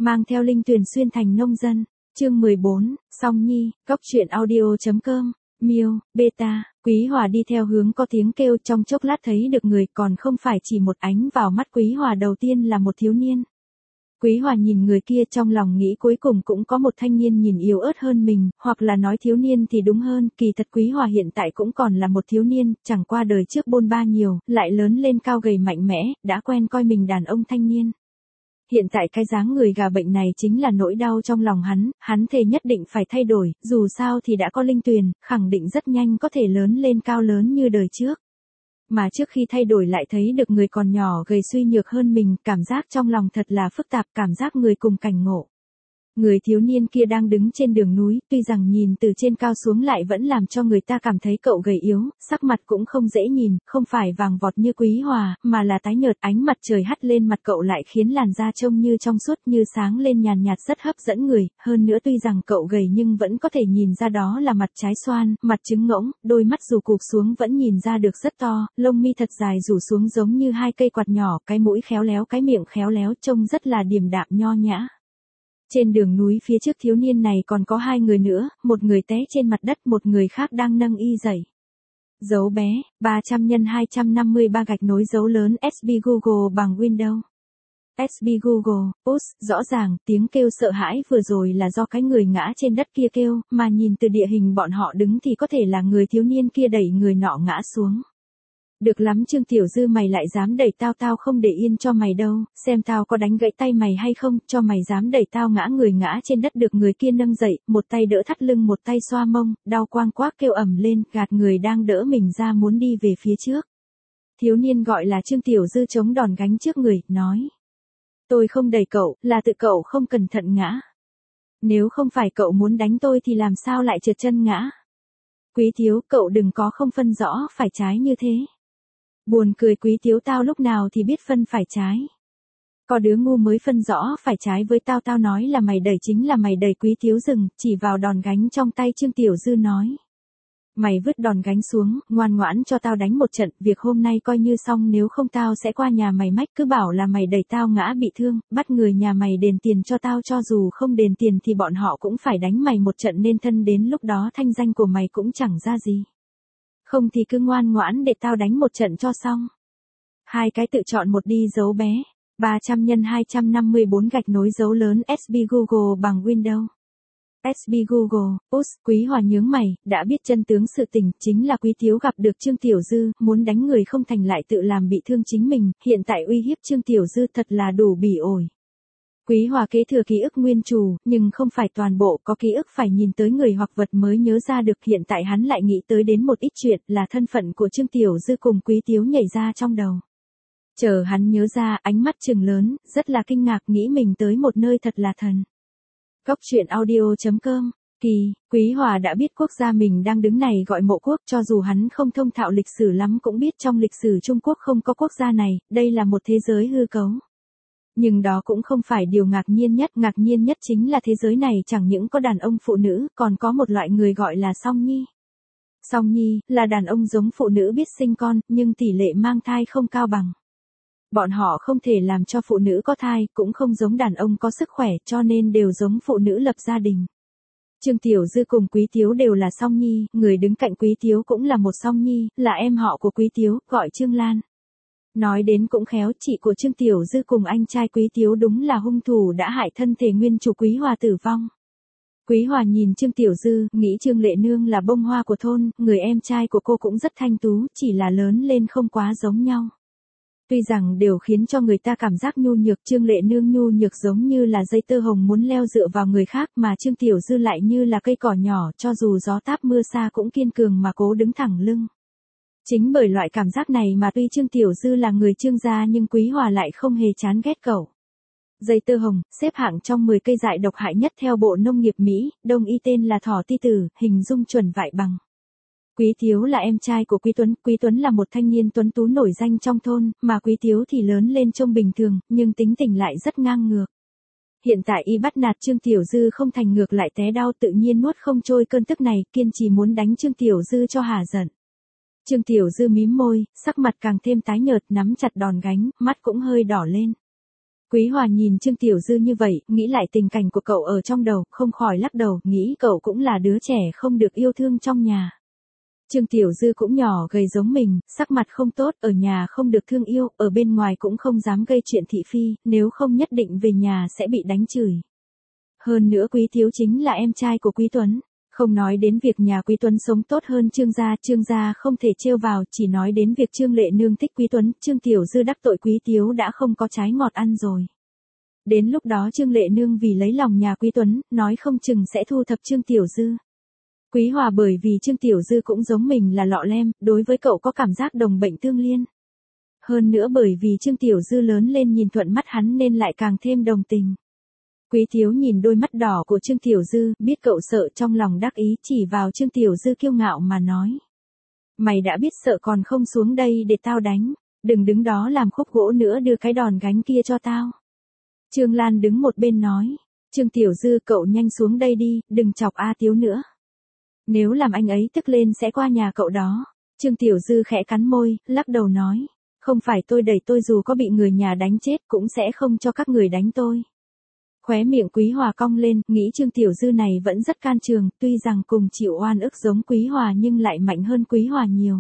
mang theo Linh Tuyền xuyên thành nông dân. Chương 14, Song Nhi, Cóc truyện audio.com, Miêu, Beta, Quý Hòa đi theo hướng có tiếng kêu, trong chốc lát thấy được người, còn không phải chỉ một ánh vào mắt Quý Hòa đầu tiên là một thiếu niên. Quý Hòa nhìn người kia trong lòng nghĩ cuối cùng cũng có một thanh niên nhìn yếu ớt hơn mình, hoặc là nói thiếu niên thì đúng hơn, kỳ thật Quý Hòa hiện tại cũng còn là một thiếu niên, chẳng qua đời trước bôn ba nhiều, lại lớn lên cao gầy mạnh mẽ, đã quen coi mình đàn ông thanh niên. Hiện tại cái dáng người gà bệnh này chính là nỗi đau trong lòng hắn thề nhất định phải thay đổi, dù sao thì đã có Linh Tuyền, khẳng định rất nhanh có thể lớn lên cao lớn như đời trước. Mà trước khi thay đổi lại thấy được người còn nhỏ gầy suy nhược hơn mình, cảm giác trong lòng thật là phức tạp, cảm giác người cùng cảnh ngộ. Người thiếu niên kia đang đứng trên đường núi, tuy rằng nhìn từ trên cao xuống lại vẫn làm cho người ta cảm thấy cậu gầy yếu, sắc mặt cũng không dễ nhìn, không phải vàng vọt như Quý Hòa, mà là tái nhợt, ánh mặt trời hắt lên mặt cậu lại khiến làn da trông như trong suốt như sáng lên nhàn nhạt rất hấp dẫn người, hơn nữa tuy rằng cậu gầy nhưng vẫn có thể nhìn ra đó là mặt trái xoan, mặt trứng ngỗng, đôi mắt dù cụp xuống vẫn nhìn ra được rất to, lông mi thật dài rủ xuống giống như hai cây quạt nhỏ, cái mũi khéo léo cái miệng khéo léo trông rất là điềm đạm nho nhã. Trên đường núi phía trước thiếu niên này còn có hai người nữa, một người té trên mặt đất, một người khác đang nâng y dậy. Dấu bé, 300 x 253 gạch nối dấu lớn SB Google bằng Windows. SB Google, rõ ràng, tiếng kêu sợ hãi vừa rồi là do cái người ngã trên đất kia kêu, mà nhìn từ địa hình bọn họ đứng thì có thể là người thiếu niên kia đẩy người nọ ngã xuống. Được lắm Trương Tiểu Dư, mày lại dám đẩy tao không để yên cho mày đâu, xem tao có đánh gãy tay mày hay không, cho mày dám đẩy tao ngã người ngã trên đất được người kia nâng dậy, một tay đỡ thắt lưng một tay xoa mông, đau quang quác kêu ầm lên, gạt người đang đỡ mình ra muốn đi về phía trước. Thiếu niên gọi là Trương Tiểu Dư chống đòn gánh trước người, nói. Tôi không đẩy cậu, là tự cậu không cẩn thận ngã. Nếu không phải cậu muốn đánh tôi thì làm sao lại trượt chân ngã. Quý thiếu, cậu đừng có không phân rõ phải trái như thế. Buồn cười Quý thiếu, tao lúc nào thì biết phân phải trái. Có đứa ngu mới phân rõ phải trái với tao, tao nói là mày đẩy chính là mày đẩy. Quý thiếu dừng, chỉ vào đòn gánh trong tay Trương Tiểu Dư nói. Mày vứt đòn gánh xuống, ngoan ngoãn cho tao đánh một trận, việc hôm nay coi như xong, nếu không tao sẽ qua nhà mày mách, cứ bảo là mày đẩy tao ngã bị thương, bắt người nhà mày đền tiền cho tao, cho dù không đền tiền thì bọn họ cũng phải đánh mày một trận nên thân, đến lúc đó thanh danh của mày cũng chẳng ra gì. Không thì cứ ngoan ngoãn để tao đánh một trận cho xong. Hai cái tự chọn một đi. Dấu bé, 300 x 254 gạch nối dấu lớn SB Google bằng Windows. SB Google, Quý Hòa nhướng mày, đã biết chân tướng sự tình, chính là Quý thiếu gặp được Trương Tiểu Dư, muốn đánh người không thành lại tự làm bị thương chính mình, hiện tại uy hiếp Trương Tiểu Dư thật là đủ bỉ ổi. Quý Hòa kế thừa ký ức nguyên trù, nhưng không phải toàn bộ, có ký ức phải nhìn tới người hoặc vật mới nhớ ra được, hiện tại hắn lại nghĩ tới đến một ít chuyện, là thân phận của Trương Tiểu Dư cùng Quý thiếu nhảy ra trong đầu. Chờ hắn nhớ ra, ánh mắt trừng lớn, rất là kinh ngạc, nghĩ mình tới một nơi thật là thần. Cóc truyện audio.com, Quý Hòa đã biết quốc gia mình đang đứng này gọi Mộ Quốc, cho dù hắn không thông thạo lịch sử lắm cũng biết trong lịch sử Trung Quốc không có quốc gia này, đây là một thế giới hư cấu. Nhưng đó cũng không phải điều ngạc nhiên nhất chính là thế giới này chẳng những có đàn ông phụ nữ, còn có một loại người gọi là Song Nhi. Song Nhi, là đàn ông giống phụ nữ biết sinh con, nhưng tỷ lệ mang thai không cao bằng. Bọn họ không thể làm cho phụ nữ có thai, cũng không giống đàn ông có sức khỏe, cho nên đều giống phụ nữ lập gia đình. Trương Tiểu Dư cùng Quý thiếu đều là Song Nhi, người đứng cạnh Quý thiếu cũng là một Song Nhi, là em họ của Quý thiếu, gọi Trương Lan. Nói đến cũng khéo, chị của Trương Tiểu Dư cùng anh trai Quý thiếu đúng là hung thủ đã hại thân thể nguyên chủ Quý Hòa tử vong. Quý Hòa nhìn Trương Tiểu Dư, nghĩ Trương Lệ Nương là bông hoa của thôn, người em trai của cô cũng rất thanh tú, chỉ là lớn lên không quá giống nhau. Tuy rằng đều khiến cho người ta cảm giác nhu nhược, Trương Lệ Nương nhu nhược giống như là dây tơ hồng muốn leo dựa vào người khác, mà Trương Tiểu Dư lại như là cây cỏ nhỏ, cho dù gió táp mưa xa cũng kiên cường mà cố đứng thẳng lưng. Chính bởi loại cảm giác này mà tuy Trương Tiểu Dư là người Trương gia nhưng Quý Hòa lại không hề chán ghét cậu. Dây tơ hồng, xếp hạng trong 10 cây dại độc hại nhất theo Bộ Nông nghiệp Mỹ, Đông y tên là thỏ ti tử, hình dung chuẩn vại bằng. Quý thiếu là em trai của Quý Tuấn là một thanh niên tuấn tú nổi danh trong thôn, mà Quý thiếu thì lớn lên trông bình thường, nhưng tính tình lại rất ngang ngược. Hiện tại y bắt nạt Trương Tiểu Dư không thành ngược lại té đau, tự nhiên nuốt không trôi cơn tức này, kiên trì muốn đánh Trương Tiểu Dư cho hả giận. Trương Tiểu Dư mím môi, sắc mặt càng thêm tái nhợt, nắm chặt đòn gánh, mắt cũng hơi đỏ lên. Quý Hòa nhìn Trương Tiểu Dư như vậy, nghĩ lại tình cảnh của cậu ở trong đầu, không khỏi lắc đầu, nghĩ cậu cũng là đứa trẻ không được yêu thương trong nhà. Trương Tiểu Dư cũng nhỏ gầy giống mình, sắc mặt không tốt, ở nhà không được thương yêu, ở bên ngoài cũng không dám gây chuyện thị phi, nếu không nhất định về nhà sẽ bị đánh chửi. Hơn nữa Quý Thiếu chính là em trai của Quý Tuấn. Không nói đến việc nhà Quý Tuấn sống tốt hơn Trương gia không thể trêu vào, chỉ nói đến việc Trương Lệ Nương thích Quý Tuấn, Trương Tiểu Dư đắc tội Quý Thiếu đã không có trái ngọt ăn rồi. Đến lúc đó Trương Lệ Nương vì lấy lòng nhà Quý Tuấn, nói không chừng sẽ thu thập Trương Tiểu Dư. Quý Hòa bởi vì Trương Tiểu Dư cũng giống mình là lọ lem, đối với cậu có cảm giác đồng bệnh tương liên. Hơn nữa bởi vì Trương Tiểu Dư lớn lên nhìn thuận mắt hắn nên lại càng thêm đồng tình. Quý Thiếu nhìn đôi mắt đỏ của Trương Tiểu Dư, biết cậu sợ trong lòng đắc ý chỉ vào Trương Tiểu Dư kiêu ngạo mà nói. Mày đã biết sợ còn không xuống đây để tao đánh, đừng đứng đó làm khúc gỗ nữa, đưa cái đòn gánh kia cho tao. Trương Lan đứng một bên nói, Trương Tiểu Dư cậu nhanh xuống đây đi, đừng chọc A Tiếu nữa. Nếu làm anh ấy tức lên sẽ qua nhà cậu đó. Trương Tiểu Dư khẽ cắn môi, lắc đầu nói, không phải tôi đẩy, tôi dù có bị người nhà đánh chết cũng sẽ không cho các người đánh tôi. Khóe miệng Quý Hòa cong lên, nghĩ Trương Tiểu Dư này vẫn rất can trường, tuy rằng cùng chịu oan ức giống Quý Hòa nhưng lại mạnh hơn Quý Hòa nhiều.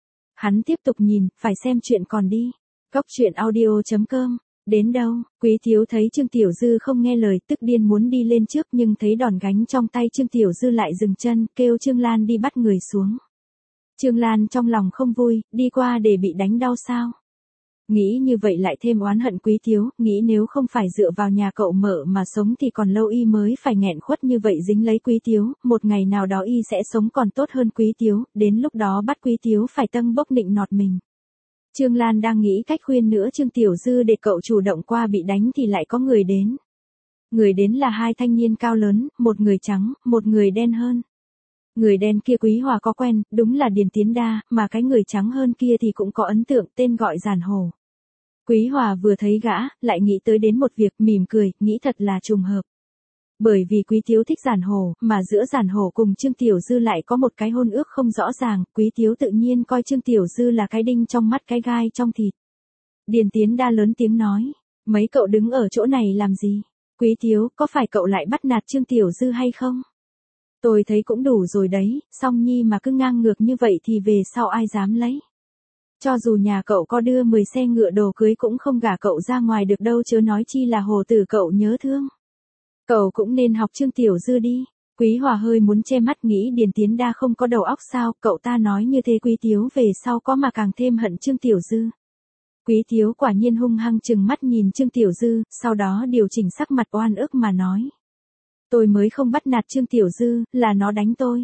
Hắn tiếp tục nhìn, phải xem chuyện còn đi. Cóc truyện audio.com. Đến đâu, Quý Thiếu thấy Trương Tiểu Dư không nghe lời, tức điên muốn đi lên trước nhưng thấy đòn gánh trong tay Trương Tiểu Dư lại dừng chân, kêu Trương Lan đi bắt người xuống. Trương Lan trong lòng không vui, đi qua để bị đánh đau sao? Nghĩ như vậy lại thêm oán hận Quý Thiếu, nghĩ nếu không phải dựa vào nhà cậu mở mà sống thì còn lâu y mới phải nghẹn khuất như vậy dính lấy Quý Thiếu, một ngày nào đó y sẽ sống còn tốt hơn Quý Thiếu, đến lúc đó bắt Quý Thiếu phải tâng bốc nịnh nọt mình. Trương Lan đang nghĩ cách khuyên nữa Trương Tiểu Dư để cậu chủ động qua bị đánh thì lại có người đến. Người đến là hai thanh niên cao lớn, một người trắng, một người đen hơn. Người đen kia Quý Hòa có quen, đúng là Điền Tiến Đa, mà cái người trắng hơn kia thì cũng có ấn tượng, tên gọi Giản Hổ. Quý Hòa vừa thấy gã, lại nghĩ tới đến một việc, mỉm cười, nghĩ thật là trùng hợp. Bởi vì Quý Thiếu thích Giản Hổ, mà giữa Giản Hổ cùng Trương Tiểu Dư lại có một cái hôn ước không rõ ràng, Quý Thiếu tự nhiên coi Trương Tiểu Dư là cái đinh trong mắt, cái gai trong thịt. Điền Tiến Đa lớn tiếng nói, mấy cậu đứng ở chỗ này làm gì? Quý Thiếu, có phải cậu lại bắt nạt Trương Tiểu Dư hay không? Tôi thấy cũng đủ rồi đấy, Song Nhi mà cứ ngang ngược như vậy thì về sau ai dám lấy. Cho dù nhà cậu có đưa 10 xe ngựa đồ cưới cũng không gả cậu ra ngoài được đâu, chớ nói chi là Hồ tử cậu nhớ thương. Cậu cũng nên học Trương Tiểu Dư đi. Quý Hòa hơi muốn che mắt, nghĩ Điền Tiến Đa không có đầu óc sao, cậu ta nói như thế Quý Thiếu về sau có mà càng thêm hận Trương Tiểu Dư. Quý Thiếu quả nhiên hung hăng trừng mắt nhìn Trương Tiểu Dư, sau đó điều chỉnh sắc mặt oan ức mà nói. Tôi mới không bắt nạt Trương Tiểu Dư, là nó đánh tôi.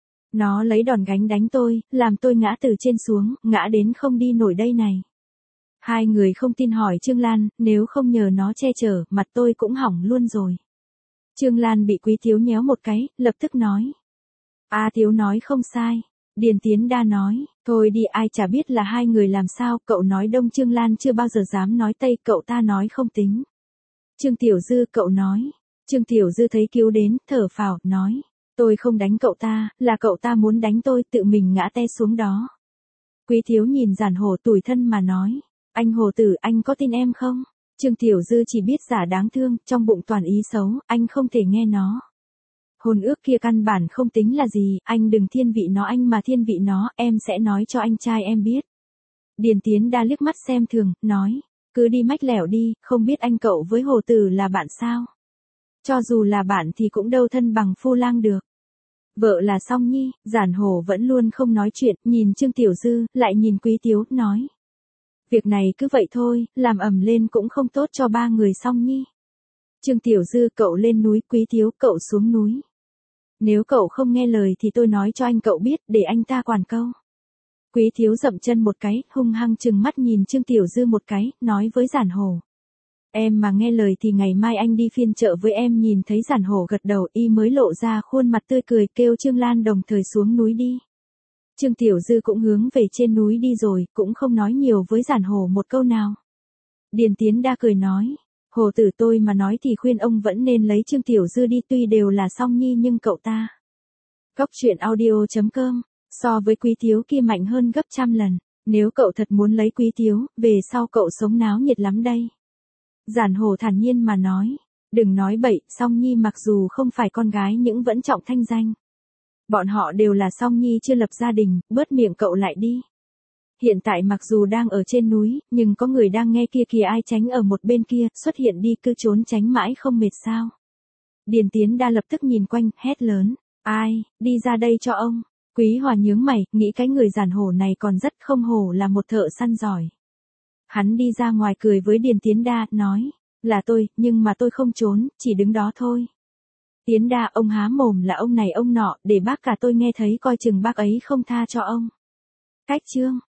Nó lấy đòn gánh đánh tôi, làm tôi ngã từ trên xuống, ngã đến không đi nổi đây này. Hai người không tin hỏi Trương Lan, nếu không nhờ nó che chở, mặt tôi cũng hỏng luôn rồi. Trương Lan bị Quý Thiếu nhéo một cái, lập tức nói. A Thiếu nói không sai. Điền Tiến Đa nói, thôi đi, ai chả biết là hai người làm sao, cậu nói Đông, Trương Lan chưa bao giờ dám nói Tây, cậu ta nói không tính. Trương Tiểu Dư cậu nói. Trương Tiểu Dư thấy cứu đến, thở phào, nói. Tôi không đánh cậu ta, là cậu ta muốn đánh tôi, tự mình ngã te xuống đó. Quý Thiếu nhìn Giản Hổ tủi thân mà nói. Anh Hồ tử, anh có tin em không? Trương Tiểu Dư chỉ biết giả đáng thương, trong bụng toàn ý xấu, anh không thể nghe nó. Hôn ước kia căn bản không tính là gì, anh đừng thiên vị nó, anh mà thiên vị nó, em sẽ nói cho anh trai em biết. Điền Tiến Đa liếc mắt xem thường, nói. Cứ đi mách lẻo đi, không biết anh cậu với Hồ tử là bạn sao? Cho dù là bạn thì cũng đâu thân bằng Phu Lang được. Vợ là Song Nhi, Giản Hổ vẫn luôn không nói chuyện, nhìn Trương Tiểu Dư, lại nhìn Quý Thiếu, nói. Việc này cứ vậy thôi, làm ầm lên cũng không tốt cho ba người Song Nhi. Trương Tiểu Dư cậu lên núi, Quý Thiếu cậu xuống núi. Nếu cậu không nghe lời thì tôi nói cho anh cậu biết, để anh ta quản câu. Quý Thiếu dậm chân một cái, hung hăng trừng mắt nhìn Trương Tiểu Dư một cái, nói với Giản Hổ. Em mà nghe lời thì ngày mai anh đi phiên chợ với em. Nhìn thấy Giản Hổ gật đầu, y mới lộ ra khuôn mặt tươi cười, kêu Trương Lan đồng thời xuống núi đi. Trương Tiểu Dư cũng hướng về trên núi đi rồi, cũng không nói nhiều với Giản Hổ một câu nào. Điền Tiến Đa cười nói, Hồ tử tôi mà nói thì khuyên ông vẫn nên lấy Trương Tiểu Dư đi, tuy đều là Song Nhi nhưng cậu ta. Cóc truyện audio.com, so với Quý Thiếu kia mạnh hơn gấp trăm lần, nếu cậu thật muốn lấy Quý Thiếu, về sau cậu sống náo nhiệt lắm đây. Giản Hổ thản nhiên mà nói. Đừng nói bậy, Song Nhi mặc dù không phải con gái nhưng vẫn trọng thanh danh. Bọn họ đều là Song Nhi chưa lập gia đình, bớt miệng cậu lại đi. Hiện tại mặc dù đang ở trên núi, nhưng có người đang nghe kia kìa, ai tránh ở một bên kia, xuất hiện đi, cứ trốn tránh mãi không mệt sao. Điền Tiến Đa lập tức nhìn quanh, hét lớn. Ai, đi ra đây cho ông. Quý Hòa nhướng mày, nghĩ cái người Giản Hổ này còn rất không hổ là một thợ săn giỏi. Hắn đi ra ngoài cười với Điền Tiến Đa, nói. Là tôi, nhưng mà tôi không trốn, chỉ đứng đó thôi. Tiến Đa, ông há mồm là ông này ông nọ, để bác cả tôi nghe thấy coi chừng bác ấy không tha cho ông. Cách chương.